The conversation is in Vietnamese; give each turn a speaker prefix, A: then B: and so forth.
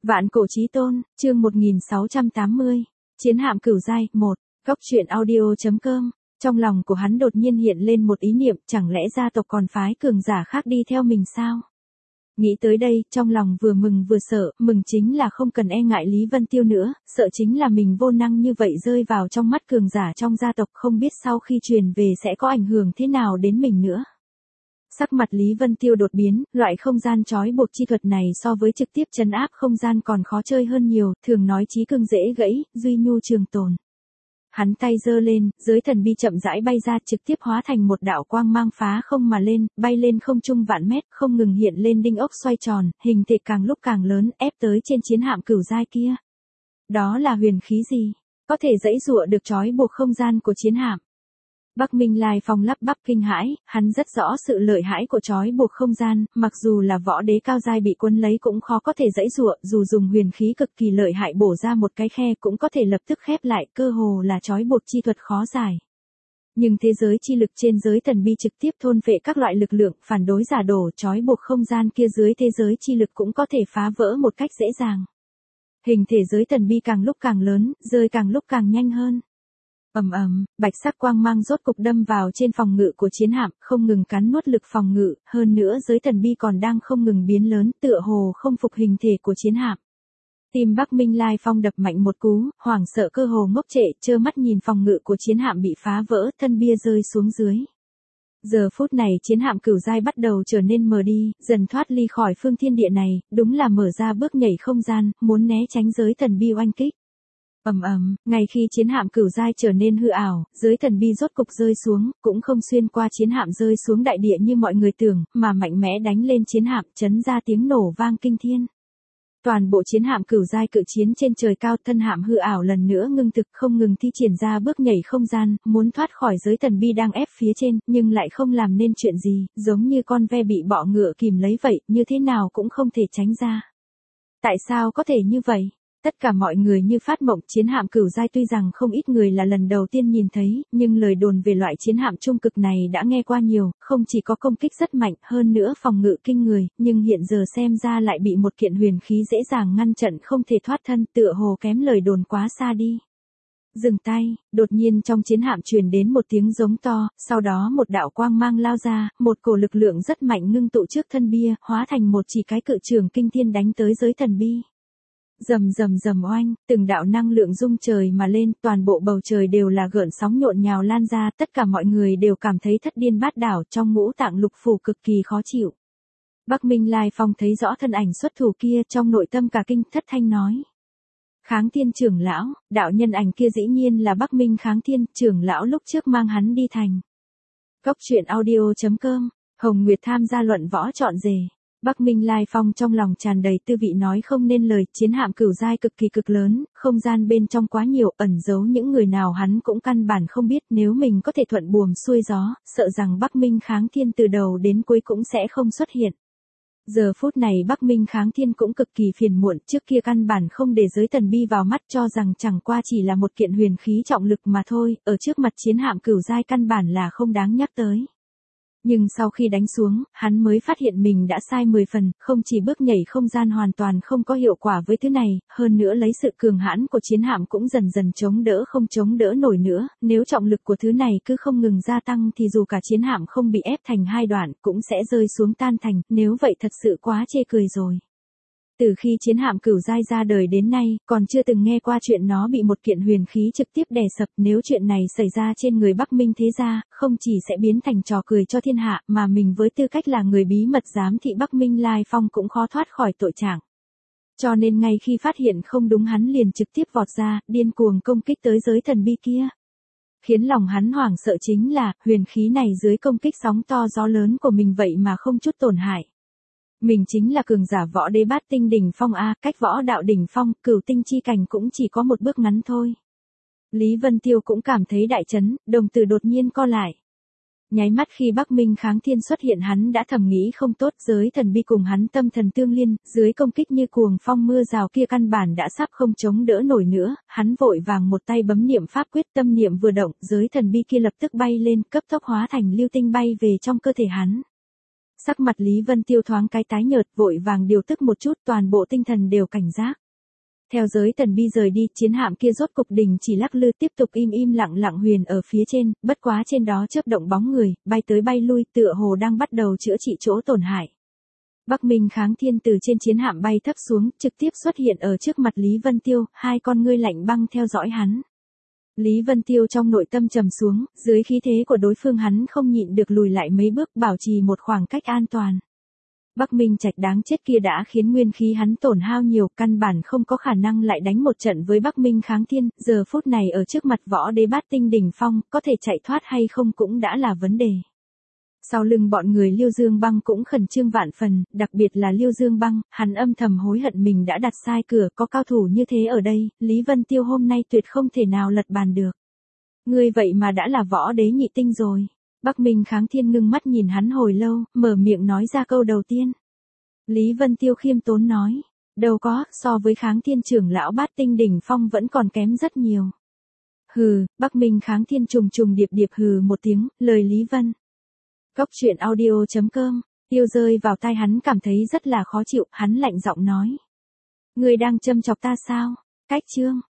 A: Vạn cổ chí tôn, chương 1680. Chiến hạm cửu giai, 1. Góc truyện audio.com. Trong lòng của hắn đột nhiên hiện lên một ý niệm, chẳng lẽ gia tộc còn phái cường giả khác đi theo mình sao? Nghĩ tới đây, trong lòng vừa mừng vừa sợ, mừng chính là không cần e ngại Lý Vân Tiêu nữa, sợ chính là mình vô năng như vậy rơi vào trong mắt cường giả trong gia tộc, không biết sau khi truyền về sẽ có ảnh hưởng thế nào đến mình nữa. Sắc mặt Lý Vân Tiêu đột biến, loại không gian trói buộc chi thuật này so với trực tiếp trấn áp không gian còn khó chơi hơn nhiều, thường nói chí cương dễ gãy, duy nhu trường tồn. Hắn tay giơ lên, giới thần bi chậm rãi bay ra, trực tiếp hóa thành một đạo quang mang phá không mà lên, bay lên không trung vạn mét, không ngừng hiện lên đinh ốc xoay tròn, hình thể càng lúc càng lớn, ép tới trên chiến hạm cửu giai kia. Đó là huyền khí gì? Có thể giãy giụa được trói buộc không gian của chiến hạm. Bắc Minh Lai Phong lắp bắp kinh hãi, hắn rất rõ sự lợi hãi của trói buộc không gian, mặc dù là võ đế cao giai bị cuốn lấy cũng khó có thể giãy giụa, dù dùng huyền khí cực kỳ lợi hại bổ ra một cái khe cũng có thể lập tức khép lại, cơ hồ là trói buộc chi thuật khó giải. Nhưng thế giới chi lực trên giới thần bi trực tiếp thôn phệ các loại lực lượng, phản đối giả đổ, trói buộc không gian kia dưới thế giới chi lực cũng có thể phá vỡ một cách dễ dàng. Hình thể giới thần bi càng lúc càng lớn, rơi càng lúc càng nhanh hơn. Ầm ầm, bạch sắc quang mang rốt cục đâm vào trên phòng ngự của chiến hạm, không ngừng cắn nuốt lực phòng ngự, hơn nữa giới thần bi còn đang không ngừng biến lớn, tựa hồ không phục hình thể của chiến hạm. Tim Bắc Minh Lai Phong đập mạnh một cú, hoảng sợ cơ hồ ngốc trệ, trơ mắt nhìn phòng ngự của chiến hạm bị phá vỡ, thân bia rơi xuống dưới. Giờ phút này chiến hạm cửu giai bắt đầu trở nên mờ đi, dần thoát ly khỏi phương thiên địa này, đúng là mở ra bước nhảy không gian, muốn né tránh giới thần bi oanh kích. Ầm ầm, ngay khi chiến hạm cửu giai trở nên hư ảo, giới thần bi rốt cục rơi xuống, cũng không xuyên qua chiến hạm rơi xuống đại địa như mọi người tưởng, mà mạnh mẽ đánh lên chiến hạm, chấn ra tiếng nổ vang kinh thiên. Toàn bộ chiến hạm cửu giai cự chiến trên trời cao, thân hạm hư ảo lần nữa ngưng thực, không ngừng thi triển ra bước nhảy không gian, muốn thoát khỏi giới thần bi đang ép phía trên, nhưng lại không làm nên chuyện gì, giống như con ve bị bọ ngựa kìm lấy vậy, như thế nào cũng không thể tránh ra. Tại sao có thể như vậy? Tất cả mọi người như phát mộng, chiến hạm cửu giai tuy rằng không ít người là lần đầu tiên nhìn thấy, nhưng lời đồn về loại chiến hạm trung cực này đã nghe qua nhiều, không chỉ có công kích rất mạnh, hơn nữa phòng ngự kinh người, nhưng hiện giờ xem ra lại bị một kiện huyền khí dễ dàng ngăn chặn không thể thoát thân, tựa hồ kém lời đồn quá xa đi. Dừng tay, đột nhiên trong chiến hạm truyền đến một tiếng giống to, sau đó một đạo quang mang lao ra, một cổ lực lượng rất mạnh ngưng tụ trước thân bia, hóa thành một chỉ cái cự trường kinh thiên đánh tới giới thần bi. Rầm rầm rầm oanh, từng đạo năng lượng rung trời mà lên, toàn bộ bầu trời đều là gợn sóng nhộn nhào lan ra, tất cả mọi người đều cảm thấy thất điên bát đảo, trong ngũ tạng lục phủ cực kỳ khó chịu. Bắc Minh Lai Phong thấy rõ thân ảnh xuất thủ kia, trong nội tâm cả kinh, thất thanh nói: Kháng Thiên trưởng lão, đạo nhân ảnh kia dĩ nhiên là Bắc Minh Kháng Thiên trưởng lão lúc trước mang hắn đi thành. Góc truyện audio.com, Hồng Nguyệt tham gia luận võ chọn rể. Bắc Minh Lai Phong trong lòng tràn đầy tư vị nói không nên lời, chiến hạm cửu giai cực kỳ cực lớn, không gian bên trong quá nhiều, ẩn giấu những người nào hắn cũng căn bản không biết, nếu mình có thể thuận buồm xuôi gió, sợ rằng Bắc Minh Kháng Thiên từ đầu đến cuối cũng sẽ không xuất hiện. Giờ phút này Bắc Minh Kháng Thiên cũng cực kỳ phiền muộn, trước kia căn bản không để giới thần bi vào mắt, cho rằng chẳng qua chỉ là một kiện huyền khí trọng lực mà thôi, ở trước mặt chiến hạm cửu giai căn bản là không đáng nhắc tới. Nhưng sau khi đánh xuống, hắn mới phát hiện mình đã sai 10 phần, không chỉ bước nhảy không gian hoàn toàn không có hiệu quả với thứ này, hơn nữa lấy sự cường hãn của chiến hạm cũng dần dần chống đỡ nổi nữa, nếu trọng lực của thứ này cứ không ngừng gia tăng thì dù cả chiến hạm không bị ép thành hai đoạn cũng sẽ rơi xuống tan thành, nếu vậy thật sự quá chê cười rồi. Từ khi chiến hạm cửu giai ra đời đến nay, còn chưa từng nghe qua chuyện nó bị một kiện huyền khí trực tiếp đè sập, nếu chuyện này xảy ra trên người Bắc Minh thế gia, không chỉ sẽ biến thành trò cười cho thiên hạ, mà mình với tư cách là người bí mật giám thị Bắc Minh Lai Phong cũng khó thoát khỏi tội trạng. Cho nên ngay khi phát hiện không đúng hắn liền trực tiếp vọt ra, điên cuồng công kích tới giới thần bi kia. Khiến lòng hắn hoảng sợ chính là, huyền khí này dưới công kích sóng to gió lớn của mình vậy mà không chút tổn hại. Mình chính là cường giả võ đế bát tinh đỉnh phong a, cách võ đạo đỉnh phong, cửu tinh chi cảnh cũng chỉ có một bước ngắn thôi. Lý Vân Tiêu cũng cảm thấy đại chấn, đồng tử đột nhiên co lại. Nháy mắt khi Bắc Minh Kháng Thiên xuất hiện hắn đã thầm nghĩ không tốt, giới thần bi cùng hắn tâm thần tương liên, dưới công kích như cuồng phong mưa rào kia căn bản đã sắp không chống đỡ nổi nữa, hắn vội vàng một tay bấm niệm pháp quyết, tâm niệm vừa động, giới thần bi kia lập tức bay lên, cấp tốc hóa thành lưu tinh bay về trong cơ thể hắn. Sắc mặt Lý Vân Tiêu thoáng cái tái nhợt, vội vàng điều tức một chút, toàn bộ tinh thần đều cảnh giác. Theo giới Tần Bi rời đi, chiến hạm kia rốt cục đình chỉ lắc lư, tiếp tục im lặng lặng huyền ở phía trên, bất quá trên đó chớp động bóng người, bay tới bay lui, tựa hồ đang bắt đầu chữa trị chỗ tổn hại. Bắc Minh Kháng Thiên từ trên chiến hạm bay thấp xuống, trực tiếp xuất hiện ở trước mặt Lý Vân Tiêu, hai con ngươi lạnh băng theo dõi hắn. Lý Vân Tiêu trong nội tâm trầm xuống, dưới khí thế của đối phương hắn không nhịn được lùi lại mấy bước, bảo trì một khoảng cách an toàn. Bắc Minh Trạch đáng chết kia đã khiến nguyên khí hắn tổn hao nhiều, căn bản không có khả năng lại đánh một trận với Bắc Minh Kháng Thiên, giờ phút này ở trước mặt võ đế bát tinh đỉnh phong, có thể chạy thoát hay không cũng đã là vấn đề. Sau lưng bọn người Liêu Dương Băng cũng khẩn trương vạn phần, đặc biệt là Liêu Dương Băng, hắn âm thầm hối hận mình đã đặt sai cửa, có cao thủ như thế ở đây, Lý Vân Tiêu hôm nay tuyệt không thể nào lật bàn được. Ngươi vậy mà đã là võ đế nhị tinh rồi. Bắc Minh Kháng Thiên ngưng mắt nhìn hắn hồi lâu, mở miệng nói ra câu đầu tiên. Lý Vân Tiêu khiêm tốn nói, đâu có, so với Kháng Thiên trưởng lão bát tinh đỉnh phong vẫn còn kém rất nhiều. Hừ, Bắc Minh Kháng Thiên trùng trùng điệp điệp hừ một tiếng, lời Lý Vân. Góc truyện audio.com, Tiêu rơi vào tai hắn cảm thấy rất là khó chịu, hắn lạnh giọng nói. Ngươi đang châm chọc ta sao? Cách chương.